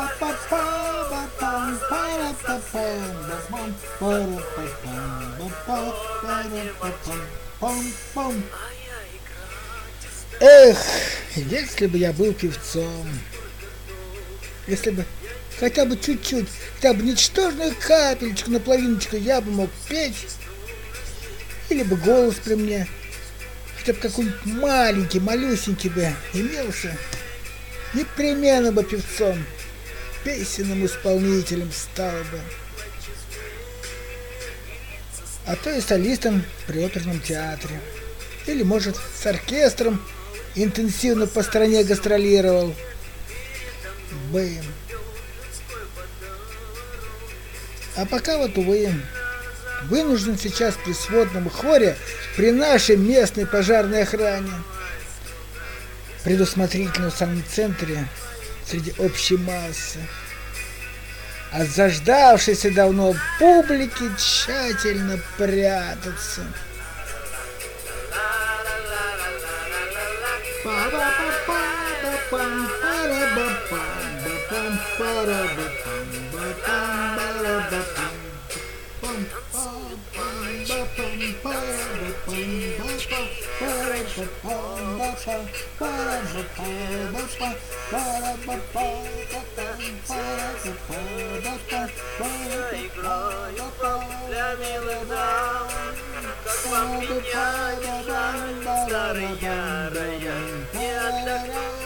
Эх, если бы я был певцом, если бы хотя бы чуть-чуть, хотя бы ничтожную капельку, наполовиночку я бы мог петь, или бы голос при мне, хотя бы какой-нибудь маленький, малюсенький бы имелся, непременно бы певцом, песенным исполнителем стал бы, а то и солистом при оперном театре, или, может, с оркестром интенсивно по стране гастролировал бы. А пока вот, увы, вынужден сейчас при сводном хоре при нашей местной пожарной охране, предусмотрительно в самом центре, среди общей массы, от заждавшейся давно публики тщательно прятаться. Играю для милых дам, как вам пьяный старый ярый, не отдохнет.